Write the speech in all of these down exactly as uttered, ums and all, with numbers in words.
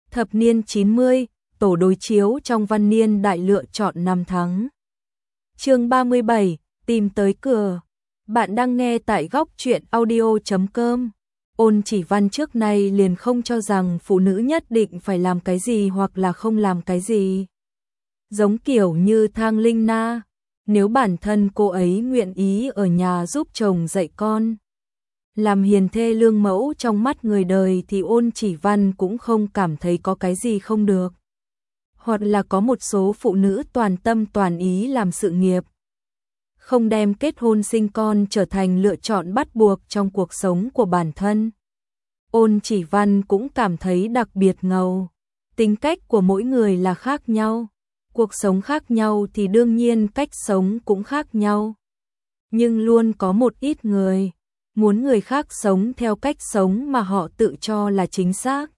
Thập niên chín mươi, tổ đối chiếu trong văn niên đại lựa chọn năm tháng. Chương ba mươi bảy, tìm tới cửa. Bạn đang nghe tại góc truyện audio chấm com. Ôn Chỉ Văn trước nay liền không cho rằng phụ nữ nhất định phải làm cái gì hoặc là không làm cái gì. Giống kiểu như Thang Linh Na, nếu bản thân cô ấy nguyện ý ở nhà giúp chồng dạy con, làm hiền thê lương mẫu trong mắt người đời thì Ôn Chỉ Văn cũng không cảm thấy có cái gì không được. Hoặc là có một số phụ nữ toàn tâm toàn ý làm sự nghiệp, không đem kết hôn sinh con trở thành lựa chọn bắt buộc trong cuộc sống của bản thân. Ôn Chỉ Văn cũng cảm thấy đặc biệt ngầu. Tính cách của mỗi người là khác nhau, cuộc sống khác nhau thì đương nhiên cách sống cũng khác nhau. Nhưng luôn có một ít người muốn người khác sống theo cách sống mà họ tự cho là chính xác.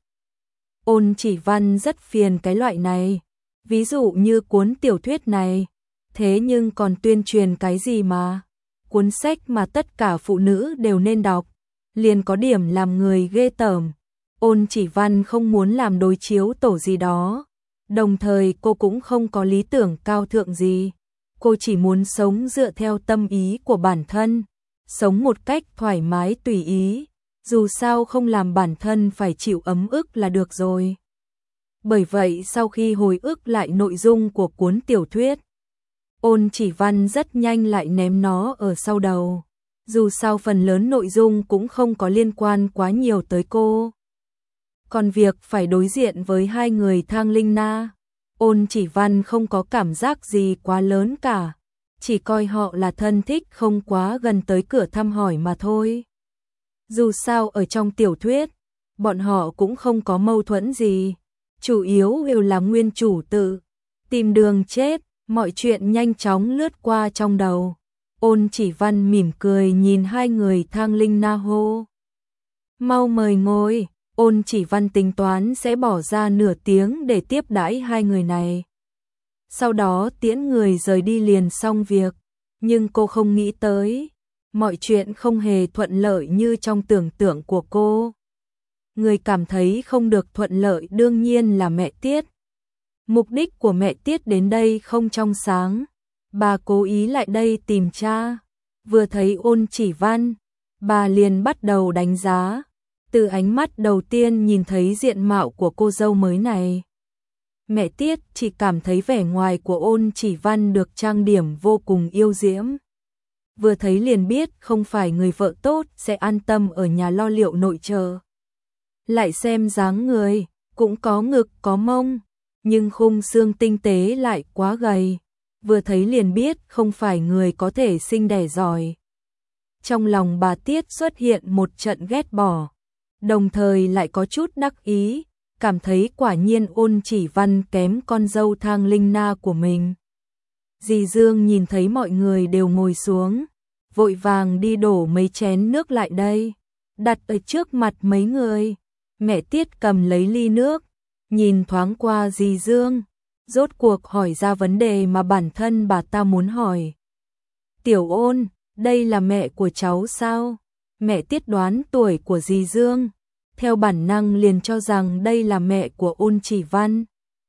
Ôn Chỉ Văn rất phiền cái loại này. Ví dụ như cuốn tiểu thuyết này, thế nhưng còn tuyên truyền cái gì mà? Cuốn sách mà tất cả phụ nữ đều nên đọc, liền có điểm làm người ghê tởm. Ôn Chỉ Văn không muốn làm đối chiếu tổ gì đó, đồng thời cô cũng không có lý tưởng cao thượng gì. Cô chỉ muốn sống dựa theo tâm ý của bản thân, sống một cách thoải mái tùy ý, dù sao không làm bản thân phải chịu ấm ức là được rồi. Bởi vậy sau khi hồi ức lại nội dung của cuốn tiểu thuyết, Ôn Chỉ Văn rất nhanh lại ném nó ở sau đầu. Dù sao phần lớn nội dung cũng không có liên quan quá nhiều tới cô. Còn việc phải đối diện với hai người Thang Linh Na, Ôn Chỉ Văn không có cảm giác gì quá lớn cả, chỉ coi họ là thân thích không quá gần tới cửa thăm hỏi mà thôi. Dù sao ở trong tiểu thuyết, bọn họ cũng không có mâu thuẫn gì, chủ yếu đều là nguyên chủ tự tìm đường chết, mọi chuyện nhanh chóng lướt qua trong đầu. Ôn Chỉ Văn mỉm cười nhìn hai người Thang Linh Na hô: "Mau mời ngồi." Ôn Chỉ Văn tính toán sẽ bỏ ra nửa tiếng để tiếp đãi hai người này, sau đó tiễn người rời đi liền xong việc. Nhưng cô không nghĩ tới, mọi chuyện không hề thuận lợi như trong tưởng tượng của cô. Người cảm thấy không được thuận lợi đương nhiên là mẹ Tiết. Mục đích của mẹ Tiết đến đây không trong sáng. Bà cố ý lại đây tìm cha. Vừa thấy Ôn Chỉ Văn, bà liền bắt đầu đánh giá. Từ ánh mắt đầu tiên nhìn thấy diện mạo của cô dâu mới này, mẹ Tiết chỉ cảm thấy vẻ ngoài của Ôn Chỉ Văn được trang điểm vô cùng yêu diễm. Vừa thấy liền biết không phải người vợ tốt sẽ an tâm ở nhà lo liệu nội trợ. Lại xem dáng người, cũng có ngực có mông, nhưng khung xương tinh tế lại quá gầy. Vừa thấy liền biết không phải người có thể sinh đẻ giỏi. Trong lòng bà Tiết xuất hiện một trận ghét bỏ, đồng thời lại có chút đắc ý, cảm thấy quả nhiên Ôn Chỉ Văn kém con dâu Thang Linh Na của mình. Dì Dương nhìn thấy mọi người đều ngồi xuống, vội vàng đi đổ mấy chén nước lại đây, đặt ở trước mặt mấy người. Mẹ Tiết cầm lấy ly nước, nhìn thoáng qua dì Dương, rốt cuộc hỏi ra vấn đề mà bản thân bà ta muốn hỏi. "Tiểu Ôn, đây là mẹ của cháu sao?" Mẹ Tiết đoán tuổi của dì Dương, theo bản năng liền cho rằng đây là mẹ của Ôn Chỉ Văn.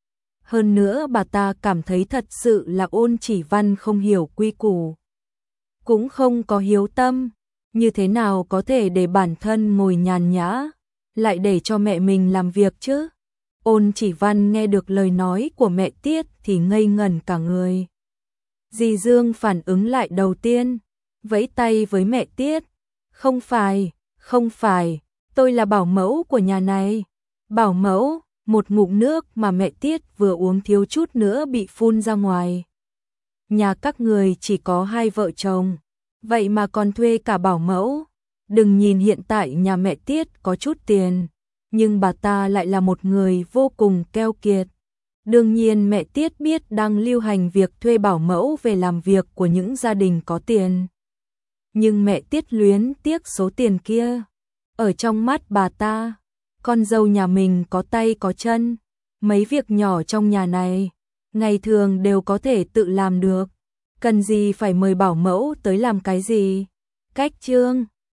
Hơn nữa bà ta cảm thấy thật sự là Ôn Chỉ Văn không hiểu quy củ, cũng không có hiếu tâm, như thế nào có thể để bản thân ngồi nhàn nhã, lại để cho mẹ mình làm việc chứ. Ôn Chỉ Văn nghe được lời nói của mẹ Tiết thì ngây ngẩn cả người. Dì Dương phản ứng lại đầu tiên, vẫy tay với mẹ Tiết: "Không phải, không phải, tôi là bảo mẫu của nhà này." Bảo mẫu, một ngụm nước mà mẹ Tiết vừa uống thiếu chút nữa bị phun ra ngoài. Nhà các người chỉ có hai vợ chồng, vậy mà còn thuê cả bảo mẫu. Đừng nhìn hiện tại nhà mẹ Tiết có chút tiền, nhưng bà ta lại là một người vô cùng keo kiệt. Đương nhiên mẹ Tiết biết đang lưu hành việc thuê bảo mẫu về làm việc của những gia đình có tiền. Nhưng mẹ Tiết luyến tiếc số tiền kia. Ở trong mắt bà ta, con dâu nhà mình có tay có chân, mấy việc nhỏ trong nhà này, ngày thường đều có thể tự làm được. Cần gì phải mời bảo mẫu tới làm cái gì? Cách chương